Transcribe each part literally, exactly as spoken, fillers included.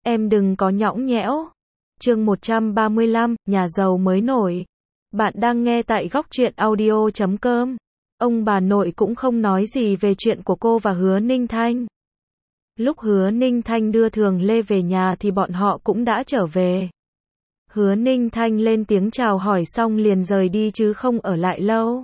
Em đừng có nhõng nhẽo. Chương một trăm ba mươi lăm, nhà giàu mới nổi. Bạn đang nghe tại góc truyện audio chấm com. Ông bà nội cũng không nói gì về chuyện của cô và Hứa Ninh Thanh. Lúc Hứa Ninh Thanh đưa Thường Lê về nhà thì bọn họ cũng đã trở về. Hứa Ninh Thanh lên tiếng chào hỏi xong liền rời đi chứ không ở lại lâu.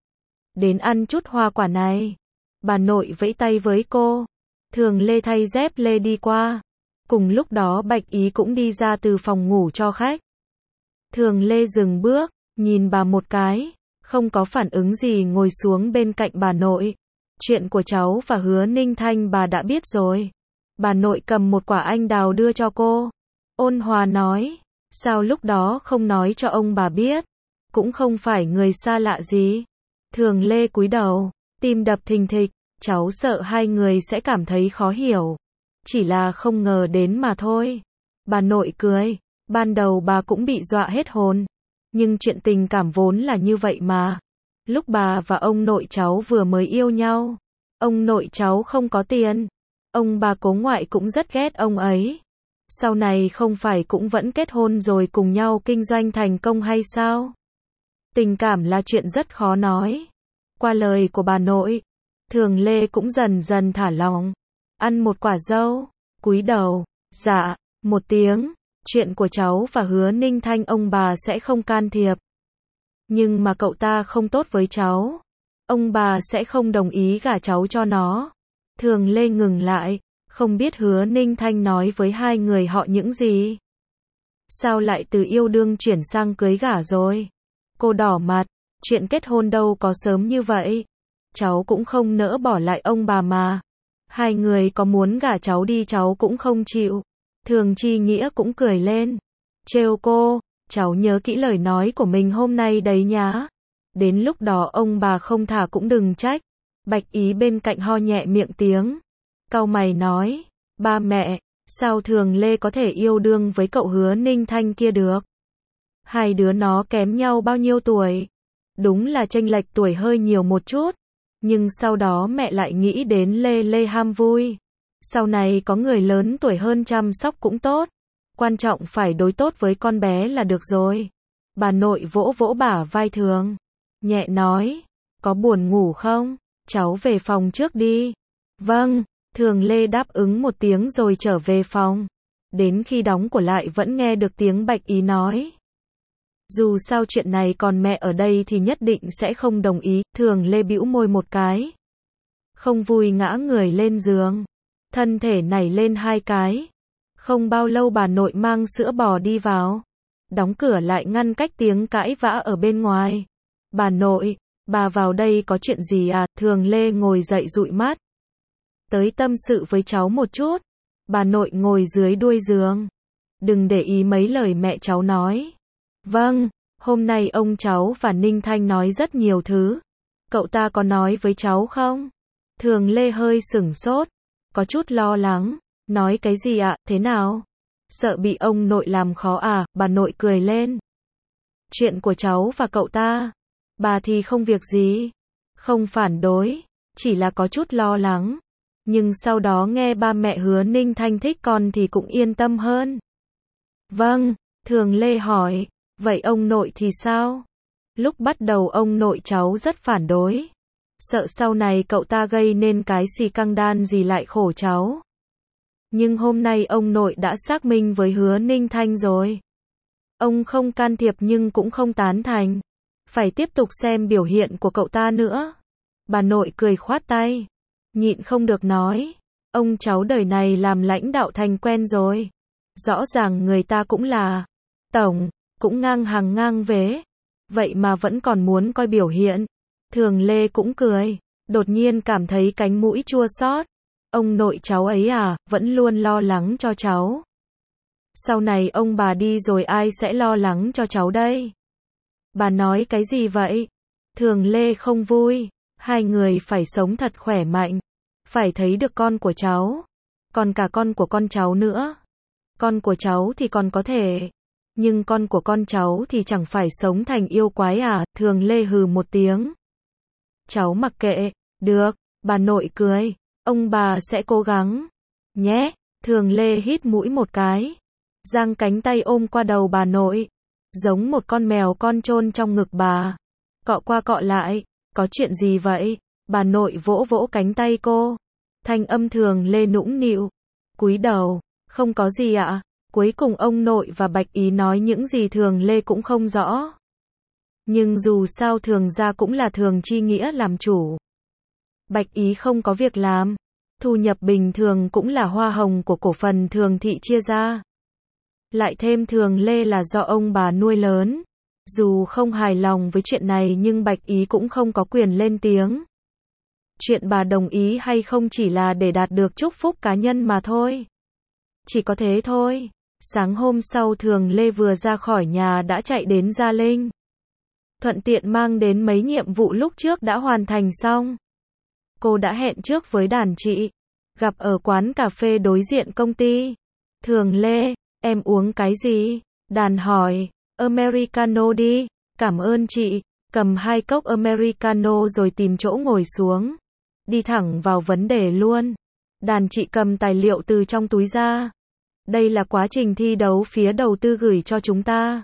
Đến ăn chút hoa quả này. Bà nội vẫy tay với cô. Thường Lê thay dép lê đi qua. Cùng lúc đó Bạch Ý cũng đi ra từ phòng ngủ cho khách. Thường Lê dừng bước, nhìn bà một cái, không có phản ứng gì ngồi xuống bên cạnh bà nội. Chuyện của cháu và Hứa Ninh Thanh bà đã biết rồi. Bà nội cầm một quả anh đào đưa cho cô. Ôn hòa nói, sao lúc đó không nói cho ông bà biết, cũng không phải người xa lạ gì. Thường Lê cúi đầu, tim đập thình thịch, cháu sợ hai người sẽ cảm thấy khó hiểu. Chỉ là không ngờ đến mà thôi. Bà nội cười, ban đầu bà cũng bị dọa hết hồn. Nhưng chuyện tình cảm vốn là như vậy mà. Lúc bà và ông nội cháu vừa mới yêu nhau, ông nội cháu không có tiền. Ông bà cố ngoại cũng rất ghét ông ấy. Sau này không phải cũng vẫn kết hôn rồi cùng nhau kinh doanh thành công hay sao? Tình cảm là chuyện rất khó nói. Qua lời của bà nội, Thường Lê cũng dần dần thả lòng. Ăn một quả dâu, cúi đầu, dạ, một tiếng. Chuyện của cháu và Hứa Ninh Thanh ông bà sẽ không can thiệp. Nhưng mà cậu ta không tốt với cháu. Ông bà sẽ không đồng ý gả cháu cho nó. Thường Lê ngừng lại, không biết Hứa Ninh Thanh nói với hai người họ những gì. Sao lại từ yêu đương chuyển sang cưới gả rồi? Cô đỏ mặt, chuyện kết hôn đâu có sớm như vậy. Cháu cũng không nỡ bỏ lại ông bà mà. Hai người có muốn gả cháu đi cháu cũng không chịu. Thường Chi Nghĩa cũng cười lên. Trêu cô, cháu nhớ kỹ lời nói của mình hôm nay đấy nhá. Đến lúc đó ông bà không thả cũng đừng trách. Bạch Ý bên cạnh ho nhẹ miệng tiếng. Cau mày nói, ba mẹ, sao Thường Lê có thể yêu đương với cậu Hứa Ninh Thanh kia được? Hai đứa nó kém nhau bao nhiêu tuổi? Đúng là chênh lệch tuổi hơi nhiều một chút. Nhưng sau đó mẹ lại nghĩ đến Lê Lê ham vui. Sau này có người lớn tuổi hơn chăm sóc cũng tốt. Quan trọng phải đối tốt với con bé là được rồi. Bà nội vỗ vỗ bả vai Thường. Nhẹ nói, có buồn ngủ không? Cháu về phòng trước đi. Vâng, Thường Lê đáp ứng một tiếng rồi trở về phòng. Đến khi đóng cửa lại vẫn nghe được tiếng Bạch Ý nói. Dù sao chuyện này còn mẹ ở đây thì nhất định sẽ không đồng ý. Thường Lê bĩu môi một cái. Không vui ngã người lên giường. Thân thể nảy lên hai cái. Không bao lâu bà nội mang sữa bò đi vào. Đóng cửa lại ngăn cách tiếng cãi vã ở bên ngoài. Bà nội, bà vào đây có chuyện gì à? Thường Lê ngồi dậy dụi mắt. Tới tâm sự với cháu một chút. Bà nội ngồi dưới đuôi giường. Đừng để ý mấy lời mẹ cháu nói. Vâng, hôm nay ông cháu và Ninh Thanh nói rất nhiều thứ. Cậu ta có nói với cháu không? Thường Lê hơi sửng sốt, có chút lo lắng. Nói cái gì ạ, thế nào? Sợ bị ông nội làm khó à? Bà nội cười lên. Chuyện của cháu và cậu ta. Bà thì không việc gì. Không phản đối, chỉ là có chút lo lắng. Nhưng sau đó nghe ba mẹ Hứa Ninh Thanh thích con thì cũng yên tâm hơn. Vâng, Thường Lê hỏi. Vậy ông nội thì sao? Lúc bắt đầu ông nội cháu rất phản đối. Sợ sau này cậu ta gây nên cái xì căng đan gì lại khổ cháu. Nhưng hôm nay ông nội đã xác minh với Hứa Ninh Thanh rồi. Ông không can thiệp nhưng cũng không tán thành. Phải tiếp tục xem biểu hiện của cậu ta nữa. Bà nội cười khoát tay. Nhịn không được nói. Ông cháu đời này làm lãnh đạo thành quen rồi. Rõ ràng người ta cũng là tổng. Cũng ngang hàng ngang vế. Vậy mà vẫn còn muốn coi biểu hiện. Thường Lê cũng cười. Đột nhiên cảm thấy cánh mũi chua xót. Ông nội cháu ấy à, vẫn luôn lo lắng cho cháu. Sau này ông bà đi rồi ai sẽ lo lắng cho cháu đây? Bà nói cái gì vậy? Thường Lê không vui. Hai người phải sống thật khỏe mạnh. Phải thấy được con của cháu. Còn cả con của con cháu nữa. Con của cháu thì còn có thể. Nhưng con của con cháu thì chẳng phải sống thành yêu quái à? Thường Lê hừ một tiếng. Cháu mặc kệ. Được, bà nội cười. Ông bà sẽ cố gắng. Nhé. Thường Lê hít mũi một cái, giang cánh tay ôm qua đầu bà nội, giống một con mèo con chôn trong ngực bà, cọ qua cọ lại. Có chuyện gì vậy? Bà nội vỗ vỗ cánh tay cô, thanh âm Thường Lê nũng nịu, cúi đầu, không có gì ạ. Cuối cùng ông nội và Bạch Ý nói những gì Thường Lê cũng không rõ. Nhưng dù sao Thường gia cũng là Thường Chi Nghĩa làm chủ. Bạch Ý không có việc làm, thu nhập bình thường cũng là hoa hồng của cổ phần Thường thị chia ra. Lại thêm Thường Lê là do ông bà nuôi lớn. Dù không hài lòng với chuyện này nhưng Bạch Ý cũng không có quyền lên tiếng. Chuyện bà đồng ý hay không chỉ là để đạt được chúc phúc cá nhân mà thôi. Chỉ có thế thôi. Sáng hôm sau Thường Lê vừa ra khỏi nhà đã chạy đến Gia Linh. Thuận tiện mang đến mấy nhiệm vụ lúc trước đã hoàn thành xong. Cô đã hẹn trước với đàn chị, gặp ở quán cà phê đối diện công ty. Thường Lê, em uống cái gì? Đàn hỏi. Americano đi, cảm ơn chị. Cầm hai cốc Americano rồi tìm chỗ ngồi xuống. Đi thẳng vào vấn đề luôn. Đàn chị cầm tài liệu từ trong túi ra. Đây là quá trình thi đấu phía đầu tư gửi cho chúng ta.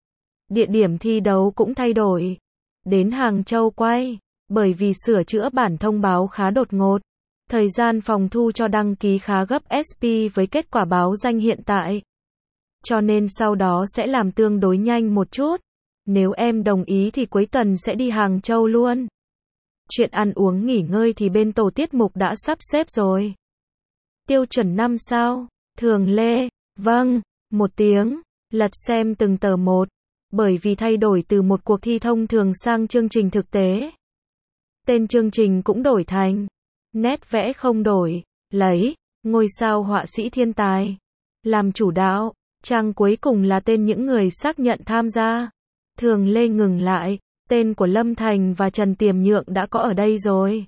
Địa điểm thi đấu cũng thay đổi. Đến Hàng Châu quay. Bởi vì sửa chữa bản thông báo khá đột ngột. Thời gian phòng thu cho đăng ký khá gấp ét pê với kết quả báo danh hiện tại. Cho nên sau đó sẽ làm tương đối nhanh một chút. Nếu em đồng ý thì cuối tuần sẽ đi Hàng Châu luôn. Chuyện ăn uống nghỉ ngơi thì bên tổ tiết mục đã sắp xếp rồi. Tiêu chuẩn năm sao? Thường Lê, vâng, một tiếng, lật xem từng tờ một. Bởi vì thay đổi từ một cuộc thi thông thường sang chương trình thực tế. Tên chương trình cũng đổi thành, nét vẽ không đổi, lấy, ngôi sao họa sĩ thiên tài, làm chủ đạo. Trang cuối cùng là tên những người xác nhận tham gia. Thường Lê ngừng lại, tên của Lâm Thành và Trần Tiềm Nhượng đã có ở đây rồi.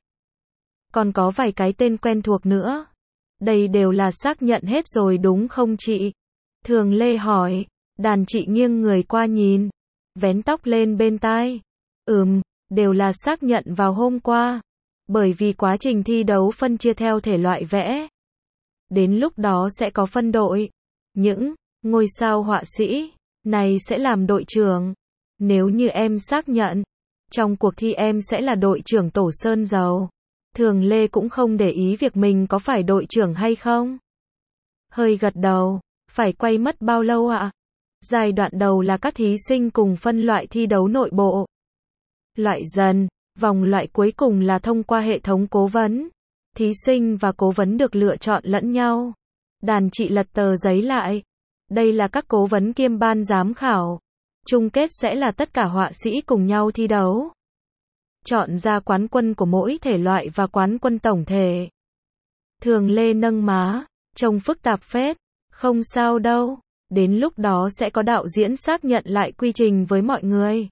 Còn có vài cái tên quen thuộc nữa. Đây đều là xác nhận hết rồi đúng không chị? Thường Lê hỏi, đàn chị nghiêng người qua nhìn, vén tóc lên bên tai. Ừm, đều là xác nhận vào hôm qua. Bởi vì quá trình thi đấu phân chia theo thể loại vẽ. Đến lúc đó sẽ có phân đội. Những ngôi sao họa sĩ này sẽ làm đội trưởng. Nếu như em xác nhận, trong cuộc thi em sẽ là đội trưởng tổ sơn dầu. Thường Lê cũng không để ý việc mình có phải đội trưởng hay không. Hơi gật đầu, phải quay mất bao lâu ạ? Giai đoạn đầu là các thí sinh cùng phân loại thi đấu nội bộ. Loại dần, vòng loại cuối cùng là thông qua hệ thống cố vấn. Thí sinh và cố vấn được lựa chọn lẫn nhau. Đàn chị lật tờ giấy lại. Đây là các cố vấn kiêm ban giám khảo. Chung kết sẽ là tất cả họa sĩ cùng nhau thi đấu. Chọn ra quán quân của mỗi thể loại và quán quân tổng thể. Thường Lê nâng má, trông phức tạp phết. Không sao đâu, đến lúc đó sẽ có đạo diễn xác nhận lại quy trình với mọi người.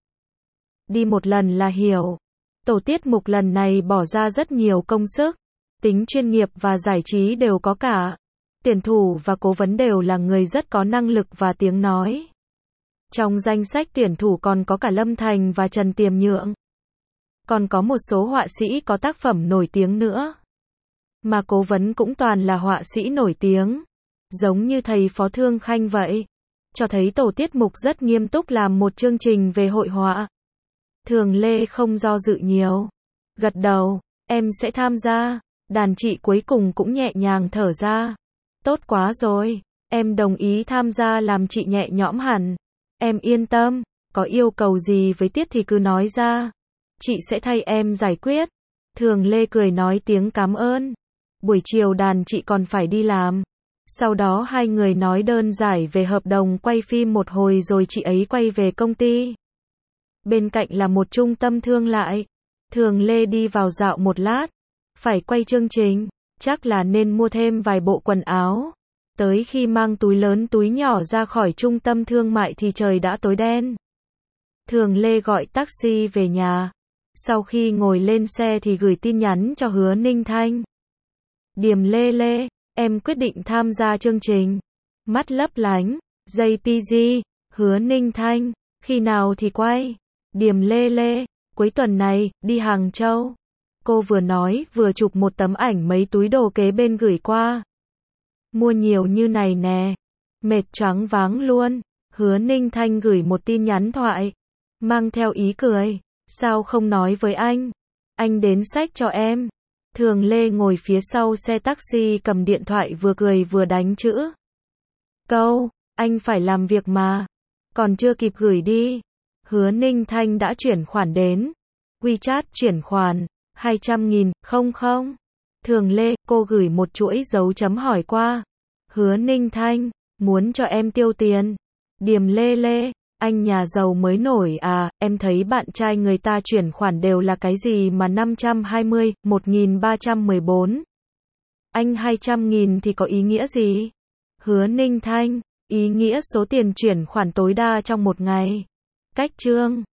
Đi một lần là hiểu. Tổ tiết mục lần này bỏ ra rất nhiều công sức. Tính chuyên nghiệp và giải trí đều có cả. Tuyển thủ và cố vấn đều là người rất có năng lực và tiếng nói. Trong danh sách tuyển thủ còn có cả Lâm Thành và Trần Tiềm Nhượng. Còn có một số họa sĩ có tác phẩm nổi tiếng nữa. Mà cố vấn cũng toàn là họa sĩ nổi tiếng. Giống như thầy Phó Thương Khanh vậy. Cho thấy tổ tiết mục rất nghiêm túc làm một chương trình về hội họa. Thường Lê không do dự nhiều. Gật đầu, em sẽ tham gia. Đàn chị cuối cùng cũng nhẹ nhàng thở ra. Tốt quá rồi, em đồng ý tham gia làm chị nhẹ nhõm hẳn. Em yên tâm, có yêu cầu gì với Tiết thì cứ nói ra. Chị sẽ thay em giải quyết. Thường Lê cười nói tiếng cảm ơn. Buổi chiều đàn chị còn phải đi làm. Sau đó hai người nói đơn giản về hợp đồng quay phim một hồi rồi chị ấy quay về công ty. Bên cạnh là một trung tâm thương mại. Thường Lê đi vào dạo một lát. Phải quay chương trình, chắc là nên mua thêm vài bộ quần áo. Tới khi mang túi lớn túi nhỏ ra khỏi trung tâm thương mại thì trời đã tối đen. Thường Lê gọi taxi về nhà. Sau khi ngồi lên xe thì gửi tin nhắn cho Hứa Ninh Thanh. Điềm Lê Lê, em quyết định tham gia chương trình. Mắt lấp lánh, gi pê giê, Hứa Ninh Thanh, khi nào thì quay? Điềm Lê Lê, cuối tuần này, đi Hàng Châu. Cô vừa nói vừa chụp một tấm ảnh mấy túi đồ kế bên gửi qua. Mua nhiều như này nè. Mệt choáng váng luôn. Hứa Ninh Thanh gửi một tin nhắn thoại. Mang theo ý cười. Sao không nói với anh? Anh đến xách cho em. Thường Lê ngồi phía sau xe taxi cầm điện thoại vừa cười vừa đánh chữ. Câu, anh phải làm việc mà. Còn chưa kịp gửi đi. Hứa Ninh Thanh đã chuyển khoản đến. WeChat chuyển khoản, hai trăm nghìn, không không. Thường Lê, cô gửi một chuỗi dấu chấm hỏi qua. Hứa Ninh Thanh, muốn cho em tiêu tiền. Điềm Lê Lê, anh nhà giàu mới nổi à, em thấy bạn trai người ta chuyển khoản đều là cái gì mà năm trăm hai mươi, một nghìn ba trăm mười bốn. Anh hai trăm nghìn thì có ý nghĩa gì? Hứa Ninh Thanh, ý nghĩa số tiền chuyển khoản tối đa trong một ngày. Cách chương